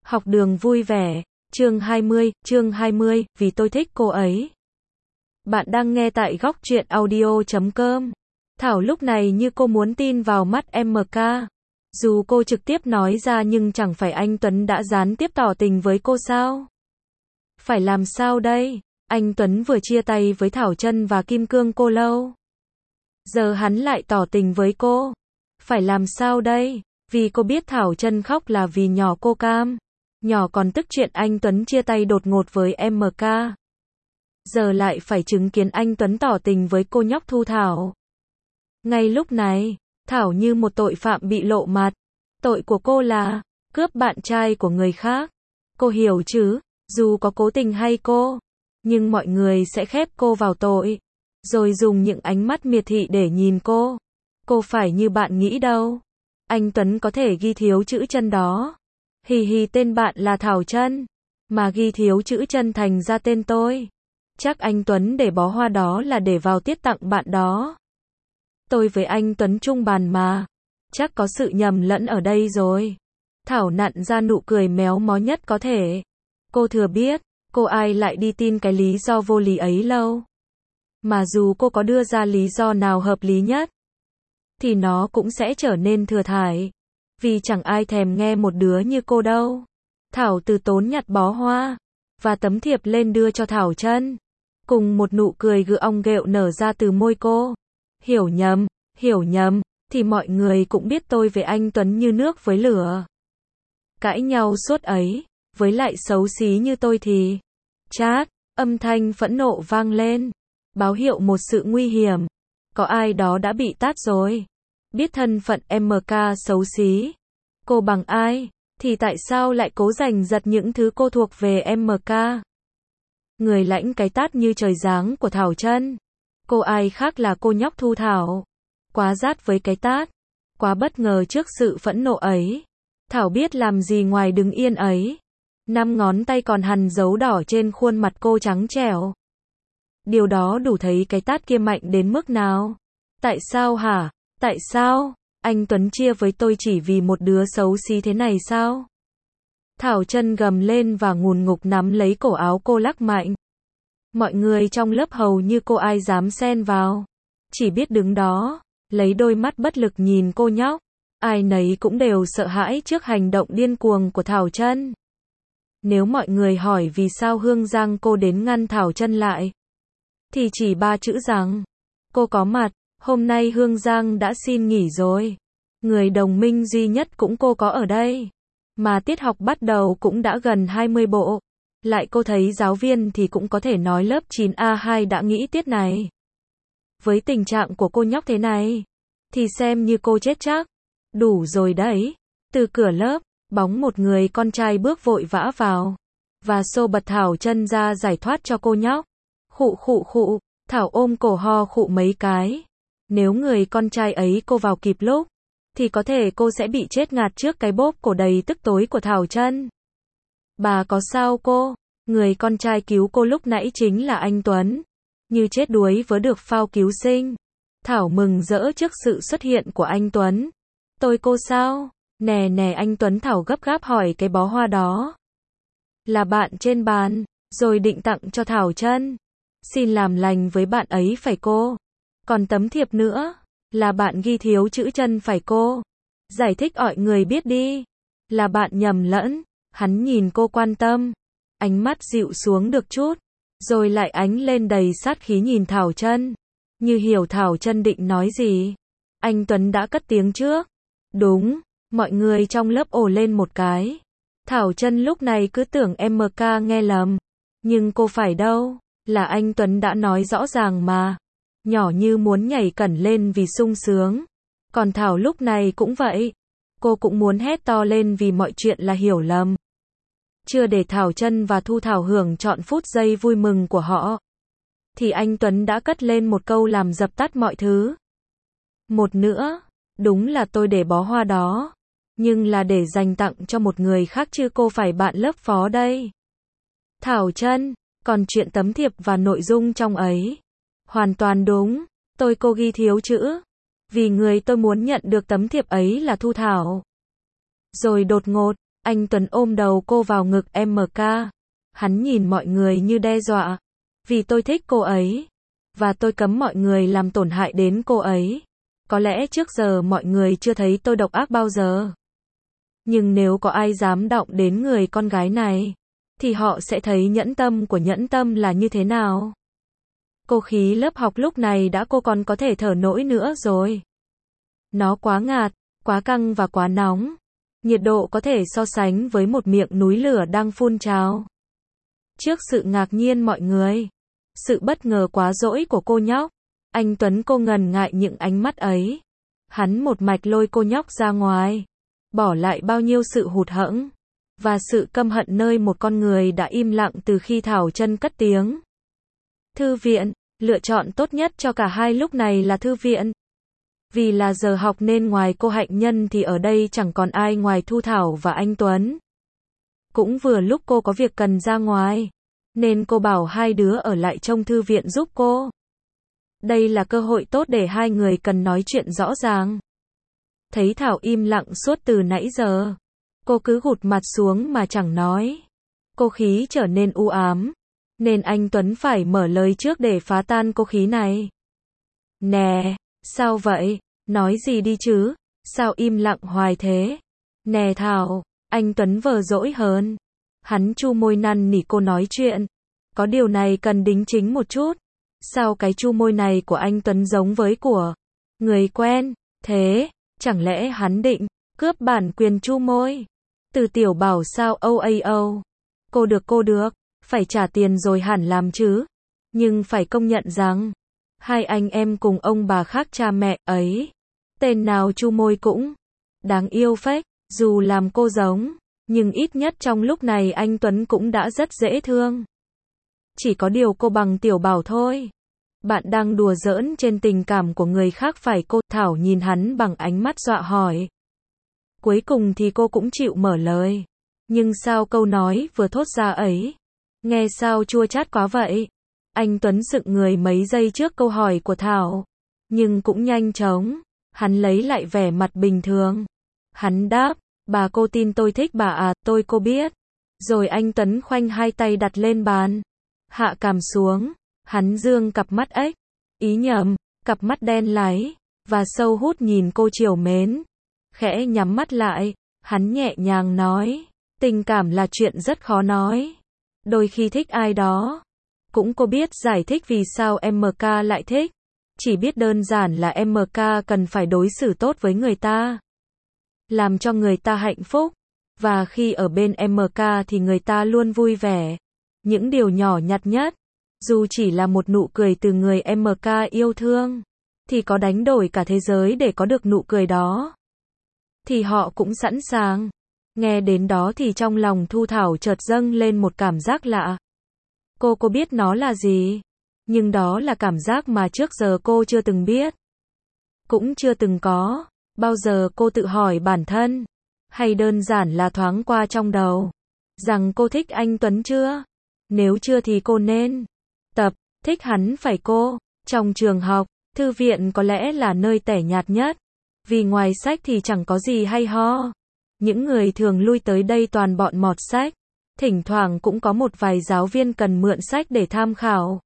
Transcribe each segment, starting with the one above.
Học đường vui vẻ, chương 20, vì tôi thích cô ấy. Bạn đang nghe tại góc truyện audio.com. Thảo lúc này như cô muốn tin vào mắt MK. Dù cô trực tiếp nói ra nhưng chẳng phải anh Tuấn đã gián tiếp tỏ tình với cô sao? Phải làm sao đây? Anh Tuấn vừa chia tay với Thảo Chân và Kim Cương cô lâu. Giờ hắn lại tỏ tình với cô. Phải làm sao đây? Vì cô biết Thảo Chân khóc là vì nhỏ cô cam. Nhỏ còn tức chuyện anh Tuấn chia tay đột ngột với MK. Giờ lại phải chứng kiến anh Tuấn tỏ tình với cô nhóc Thu Thảo. Ngay lúc này, Thảo như một tội phạm bị lộ mặt. Tội của cô là cướp bạn trai của người khác. Cô hiểu chứ, dù có cố tình hay cô, nhưng mọi người sẽ khép cô vào tội, rồi dùng những ánh mắt miệt thị để nhìn cô. Cô phải như bạn nghĩ đâu. Anh Tuấn có thể ghi thiếu chữ Chân đó. Hì hì, tên bạn là Thảo Chân, mà ghi thiếu chữ Chân thành ra tên tôi. Chắc anh Tuấn để bó hoa đó là để vào tiết tặng bạn đó. Tôi với anh Tuấn chung bàn mà. Chắc có sự nhầm lẫn ở đây rồi. Thảo nặn ra nụ cười méo mó nhất có thể. Cô thừa biết, cô ai lại đi tin cái lý do vô lý ấy lâu. Mà dù cô có đưa ra lý do nào hợp lý nhất, thì nó cũng sẽ trở nên thừa thải. Vì chẳng ai thèm nghe một đứa như cô đâu. Thảo từ tốn nhặt bó hoa và tấm thiệp lên đưa cho Thảo Chân. Cùng một nụ cười gượng ong ghẹo nở ra từ môi cô. Hiểu nhầm, thì mọi người cũng biết tôi với anh Tuấn như nước với lửa. Cãi nhau suốt ấy, với lại xấu xí như tôi thì. Chát, âm thanh phẫn nộ vang lên. Báo hiệu một sự nguy hiểm. Có ai đó đã bị tát rồi. Biết thân phận MK xấu xí. Cô bằng ai, thì tại sao lại cố giành giật những thứ cô thuộc về MK? Người lãnh cái tát như trời giáng của Thảo Chân. Cô ai khác là cô nhóc Thu Thảo. Quá rát với cái tát. Quá bất ngờ trước sự phẫn nộ ấy. Thảo biết làm gì ngoài đứng yên ấy. 5 ngón tay còn hằn dấu đỏ trên khuôn mặt cô trắng trẻo. Điều đó đủ thấy cái tát kia mạnh đến mức nào. Tại sao hả? Tại sao? Anh Tuấn chia với tôi chỉ vì một đứa xấu xí thế này sao? Thảo Chân gầm lên và ngùn ngục nắm lấy cổ áo cô lắc mạnh. Mọi người trong lớp hầu như cô ai dám xen vào. Chỉ biết đứng đó, lấy đôi mắt bất lực nhìn cô nhóc. Ai nấy cũng đều sợ hãi trước hành động điên cuồng của Thảo Chân. Nếu mọi người hỏi vì sao Hương Giang cô đến ngăn Thảo Chân lại, thì chỉ 3 chữ rằng cô có mặt. Hôm nay Hương Giang đã xin nghỉ rồi. Người đồng minh duy nhất cũng cô có ở đây. Mà tiết học bắt đầu cũng đã gần 20 bộ. Lại cô thấy giáo viên thì cũng có thể nói lớp 9A2 đã nghĩ tiết này. Với tình trạng của cô nhóc thế này, thì xem như cô chết chắc. Đủ rồi đấy. Từ cửa lớp, bóng một người con trai bước vội vã vào. Và xô bật Thảo Chân ra giải thoát cho cô nhóc. Khụ. Thảo ôm cổ ho khụ mấy cái. Nếu người con trai ấy cô vào kịp lúc, thì có thể cô sẽ bị chết ngạt trước cái bóp cổ đầy tức tối của Thảo Chân. Bà có sao cô? Người con trai cứu cô lúc nãy chính là anh Tuấn. Như chết đuối vớ được phao cứu sinh. Thảo mừng rỡ trước sự xuất hiện của anh Tuấn. Tôi cô sao? Nè anh Tuấn, Thảo gấp gáp hỏi cái bó hoa đó. Là bạn trên bàn, rồi định tặng cho Thảo Chân. Xin làm lành với bạn ấy phải cô. Còn tấm thiệp nữa, là bạn ghi thiếu chữ Chân phải cô. Giải thích mọi người biết đi. Là bạn nhầm lẫn. Hắn nhìn cô quan tâm. Ánh mắt dịu xuống được chút. Rồi lại ánh lên đầy sát khí nhìn Thảo Chân. Như hiểu Thảo Chân định nói gì. Anh Tuấn đã cất tiếng trước. Đúng, mọi người trong lớp ồ lên một cái. Thảo Chân lúc này cứ tưởng MK nghe lầm. Nhưng cô phải đâu. Là anh Tuấn đã nói rõ ràng mà. Nhỏ như muốn nhảy cẩn lên vì sung sướng. Còn Thảo lúc này cũng vậy. Cô cũng muốn hét to lên vì mọi chuyện là hiểu lầm. Chưa để Thảo Chân và Thu Thảo hưởng trọn phút giây vui mừng của họ, thì anh Tuấn đã cất lên một câu làm dập tắt mọi thứ. Một nữa, đúng là tôi để bó hoa đó, nhưng là để dành tặng cho một người khác chứ cô phải bạn lớp phó đây. Thảo Chân, còn chuyện tấm thiệp và nội dung trong ấy. Hoàn toàn đúng, cô ghi thiếu chữ. Vì người tôi muốn nhận được tấm thiệp ấy là Thu Thảo. Rồi đột ngột, Anh Tuấn ôm đầu cô vào ngực MK. Hắn nhìn mọi người như đe dọa. Vì tôi thích cô ấy. Và tôi cấm mọi người làm tổn hại đến cô ấy. Có lẽ trước giờ mọi người chưa thấy tôi độc ác bao giờ. Nhưng nếu có ai dám động đến người con gái này, thì họ sẽ thấy nhẫn tâm của nhẫn tâm là như thế nào. Cô khí lớp học lúc này đã cô còn có thể thở nổi nữa rồi. Nó quá ngạt, quá căng và quá nóng. Nhiệt độ có thể so sánh với một miệng núi lửa đang phun trào. Trước sự ngạc nhiên mọi người, sự bất ngờ quá dỗi của cô nhóc, anh Tuấn cô ngần ngại những ánh mắt ấy. Hắn một mạch lôi cô nhóc ra ngoài, bỏ lại bao nhiêu sự hụt hẫng và sự căm hận nơi một con người đã im lặng từ khi Thảo Chân cất tiếng. Thư viện, lựa chọn tốt nhất cho cả hai lúc này là thư viện. Vì là giờ học nên ngoài cô Hạnh Nhân thì ở đây chẳng còn ai ngoài Thu Thảo và anh Tuấn. Cũng vừa lúc cô có việc cần ra ngoài, nên cô bảo hai đứa ở lại trong thư viện giúp cô. Đây là cơ hội tốt để hai người cần nói chuyện rõ ràng. Thấy Thảo im lặng suốt từ nãy giờ, cô cứ gục mặt xuống mà chẳng nói. Cô khí trở nên u ám, nên anh Tuấn phải mở lời trước để phá tan cô khí này. Nè, sao vậy? Nói gì đi chứ? Sao im lặng hoài thế? Nè Thảo, anh Tuấn vờ dỗi hơn. Hắn chu môi năn nỉ cô nói chuyện. Có điều này cần đính chính một chút. Sao cái chu môi này của anh Tuấn giống với của người quen? Thế, chẳng lẽ hắn định cướp bản quyền chu môi? Từ Tiểu Bảo sao OAO? Cô được, phải trả tiền rồi hẳn làm chứ. Nhưng phải công nhận rằng, hai anh em cùng ông bà khác cha mẹ ấy, tên nào chu môi cũng đáng yêu phết, dù làm cô giống, nhưng ít nhất trong lúc này anh Tuấn cũng đã rất dễ thương. Chỉ có điều cô bằng Tiểu Bảo thôi. Bạn đang đùa giỡn trên tình cảm của người khác phải cô? Thảo nhìn hắn bằng ánh mắt dọa hỏi. Cuối cùng thì cô cũng chịu mở lời. Nhưng sao câu nói vừa thốt ra ấy, nghe sao chua chát quá vậy? Anh Tuấn sững người mấy giây trước câu hỏi của Thảo. Nhưng cũng nhanh chóng, hắn lấy lại vẻ mặt bình thường. Hắn đáp, bà cô tin tôi thích bà à, cô biết. Rồi anh Tuấn khoanh hai tay đặt lên bàn, hạ cằm xuống, hắn dương cặp mắt ếch, ý nhầm, cặp mắt đen láy, và sâu hút nhìn cô trìu mến. Khẽ nhắm mắt lại, hắn nhẹ nhàng nói, tình cảm là chuyện rất khó nói. Đôi khi thích ai đó, cũng cô biết giải thích vì sao MK lại thích. Chỉ biết đơn giản là MK cần phải đối xử tốt với người ta, làm cho người ta hạnh phúc. Và khi ở bên MK thì người ta luôn vui vẻ. Những điều nhỏ nhặt nhất, dù chỉ là một nụ cười từ người MK yêu thương, thì có đánh đổi cả thế giới để có được nụ cười đó, thì họ cũng sẵn sàng. Nghe đến đó thì trong lòng Thu Thảo chợt dâng lên một cảm giác lạ. Cô biết nó là gì, nhưng đó là cảm giác mà trước giờ cô chưa từng biết, cũng chưa từng có bao giờ cô tự hỏi bản thân, hay đơn giản là thoáng qua trong đầu, rằng cô thích anh Tuấn chưa? Nếu chưa thì cô nên tập thích hắn phải cô. Trong trường học, thư viện có lẽ là nơi tẻ nhạt nhất, vì ngoài sách thì chẳng có gì hay ho. Những người thường lui tới đây toàn bọn mọt sách. Thỉnh thoảng cũng có một vài giáo viên cần mượn sách để tham khảo,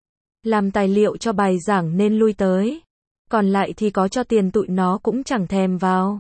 làm tài liệu cho bài giảng nên lui tới. Còn lại thì có cho tiền tụi nó cũng chẳng thèm vào.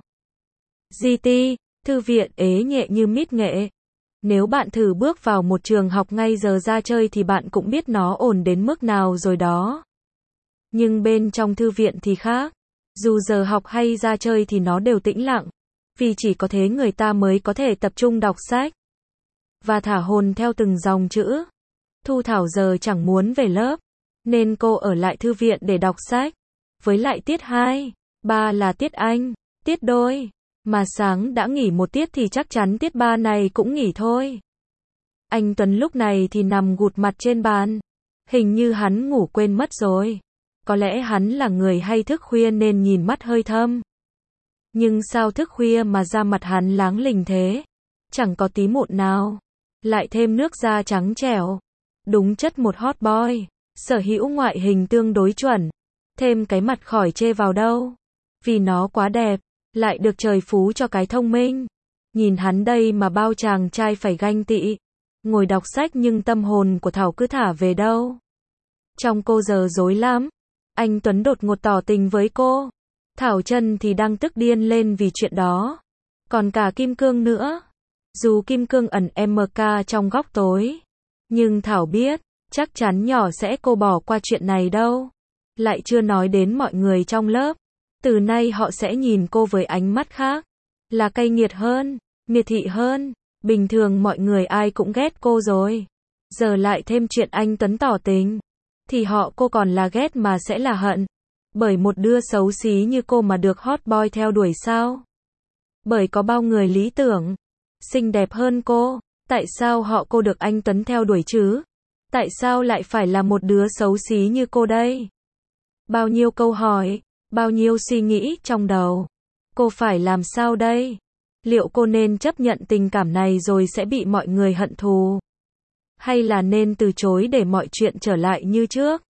GT, thư viện ế nhẹ như mít nghệ. Nếu bạn thử bước vào một trường học ngay giờ ra chơi thì bạn cũng biết nó ổn đến mức nào rồi đó. Nhưng bên trong thư viện thì khác. Dù giờ học hay ra chơi thì nó đều tĩnh lặng. Vì chỉ có thế người ta mới có thể tập trung đọc sách và thả hồn theo từng dòng chữ. Thu Thảo giờ chẳng muốn về lớp, nên cô ở lại thư viện để đọc sách. Với lại tiết 2, 3 là tiết Anh, tiết đôi. Mà sáng đã nghỉ một tiết thì chắc chắn tiết 3 này cũng nghỉ thôi. Anh Tuấn lúc này thì nằm gục mặt trên bàn. Hình như hắn ngủ quên mất rồi. Có lẽ hắn là người hay thức khuya nên nhìn mắt hơi thâm. Nhưng sao thức khuya mà da mặt hắn láng lình thế? Chẳng có tí mụn nào. Lại thêm nước da trắng trẻo. Đúng chất một hot boy. Sở hữu ngoại hình tương đối chuẩn. Thêm cái mặt khỏi chê vào đâu. Vì nó quá đẹp. Lại được trời phú cho cái thông minh. Nhìn hắn đây mà bao chàng trai phải ganh tị. Ngồi đọc sách nhưng tâm hồn của Thảo cứ thả về đâu. Trong cô giờ rối lắm. Anh Tuấn đột ngột tỏ tình với cô. Thảo Chân thì đang tức điên lên vì chuyện đó. Còn cả Kim Cương nữa. Dù Kim Cương ẩn MK trong góc tối. Nhưng Thảo biết, chắc chắn nhỏ sẽ cô bỏ qua chuyện này đâu. Lại chưa nói đến mọi người trong lớp. Từ nay họ sẽ nhìn cô với ánh mắt khác. Là cay nghiệt hơn, miệt thị hơn. Bình thường mọi người ai cũng ghét cô rồi. Giờ lại thêm chuyện anh Tuấn tỏ tình. Thì họ cô còn là ghét mà sẽ là hận. Bởi một đứa xấu xí như cô mà được hot boy theo đuổi sao? Bởi có bao người lý tưởng, xinh đẹp hơn cô. Tại sao họ cô được anh Tuấn theo đuổi chứ? Tại sao lại phải là một đứa xấu xí như cô đây? Bao nhiêu câu hỏi, bao nhiêu suy nghĩ trong đầu. Cô phải làm sao đây? Liệu cô nên chấp nhận tình cảm này rồi sẽ bị mọi người hận thù? Hay là nên từ chối để mọi chuyện trở lại như trước?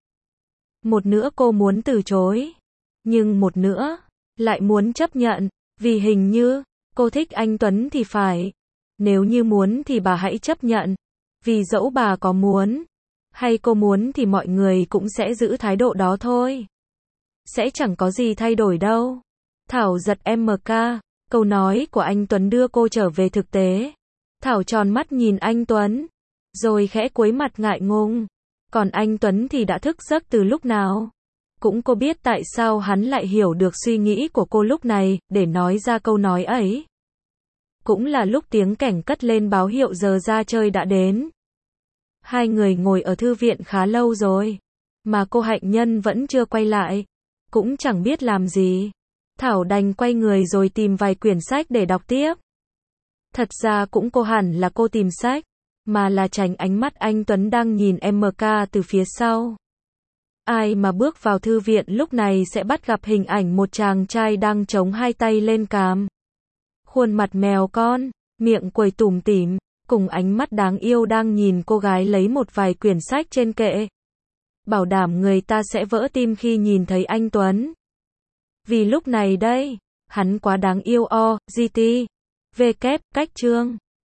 Một nữa cô muốn từ chối. Nhưng một nữa, lại muốn chấp nhận. Vì hình như, cô thích anh Tuấn thì phải. Nếu như muốn thì bà hãy chấp nhận. Vì dẫu bà có muốn, hay cô muốn thì mọi người cũng sẽ giữ thái độ đó thôi. Sẽ chẳng có gì thay đổi đâu. Thảo giật MK. Câu nói của anh Tuấn đưa cô trở về thực tế. Thảo tròn mắt nhìn anh Tuấn. Rồi khẽ cúi mặt ngại ngùng. Còn anh Tuấn thì đã thức giấc từ lúc nào? Cũng cô biết tại sao hắn lại hiểu được suy nghĩ của cô lúc này, để nói ra câu nói ấy. Cũng là lúc tiếng kẻng cất lên báo hiệu giờ ra chơi đã đến. Hai người ngồi ở thư viện khá lâu rồi. Mà cô Hạnh Nhân vẫn chưa quay lại. Cũng chẳng biết làm gì. Thảo đành quay người rồi tìm vài quyển sách để đọc tiếp. Thật ra cũng cô hẳn là cô tìm sách. Mà là tránh ánh mắt anh Tuấn đang nhìn MK từ phía sau. Ai mà bước vào thư viện lúc này sẽ bắt gặp hình ảnh một chàng trai đang chống hai tay lên cằm. Khuôn mặt mèo con, miệng quầy tủm tỉm, cùng ánh mắt đáng yêu đang nhìn cô gái lấy một vài quyển sách trên kệ. Bảo đảm người ta sẽ vỡ tim khi nhìn thấy anh Tuấn. Vì lúc này đây, hắn quá đáng yêu GT. V kép, cách chương.